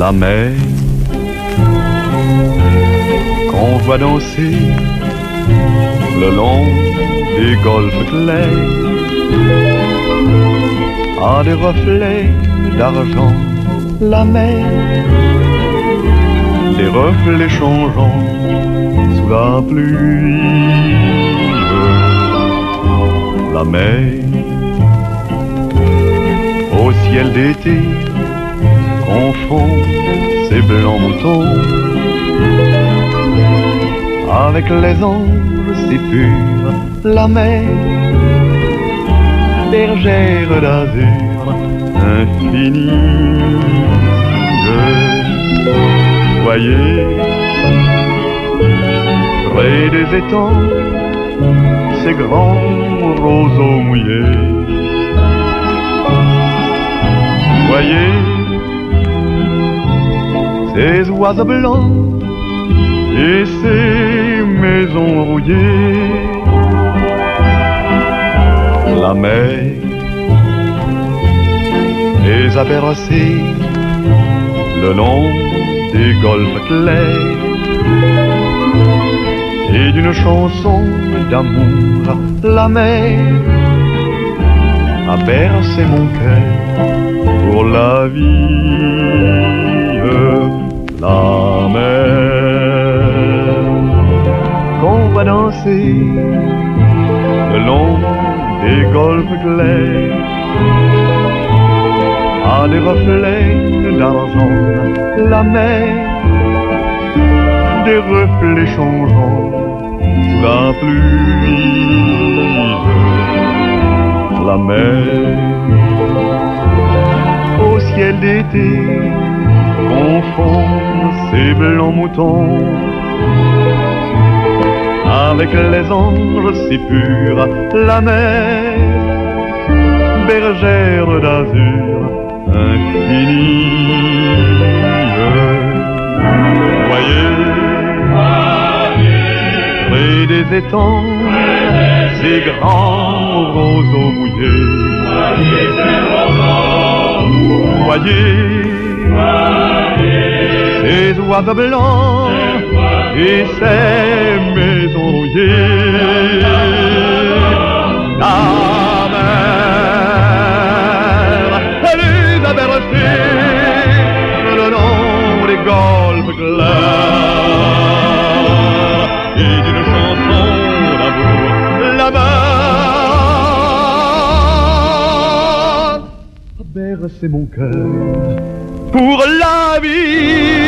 la mer qu'on voit danser le long des golfes clairs a des reflets d'argent, la mer, des reflets changeants sous la pluie. La mer au ciel d'été confond ses blancs moutons avec les anges si purs. La mer, bergère d'azur infinie. Voyez, près des étangs, ces grands roseaux mouillés. Voyez, ces oiseaux blancs et ces maisons rouillées. La mer les a bercés le long des golfes clairs et d'une chanson d'amour. La mer a bercé mon cœur pour la vie. La mer qu'on va danser le long des golfes clairs a des reflets d'argent. La mer, des reflets changeants sous la pluie. La mer au ciel d'été confond ses blancs moutons avec les anges si purs. La mer, bergère d'azur infinie. Voyez, près des étangs, ces grands roseaux mouillés. Voyez, ces oiseaux blancs et ces maisons rouillées. La mer, elle les a bercés le long des golfes clairs et d'une chanson d'amour. La mer a bercé mon cœur pour la vie.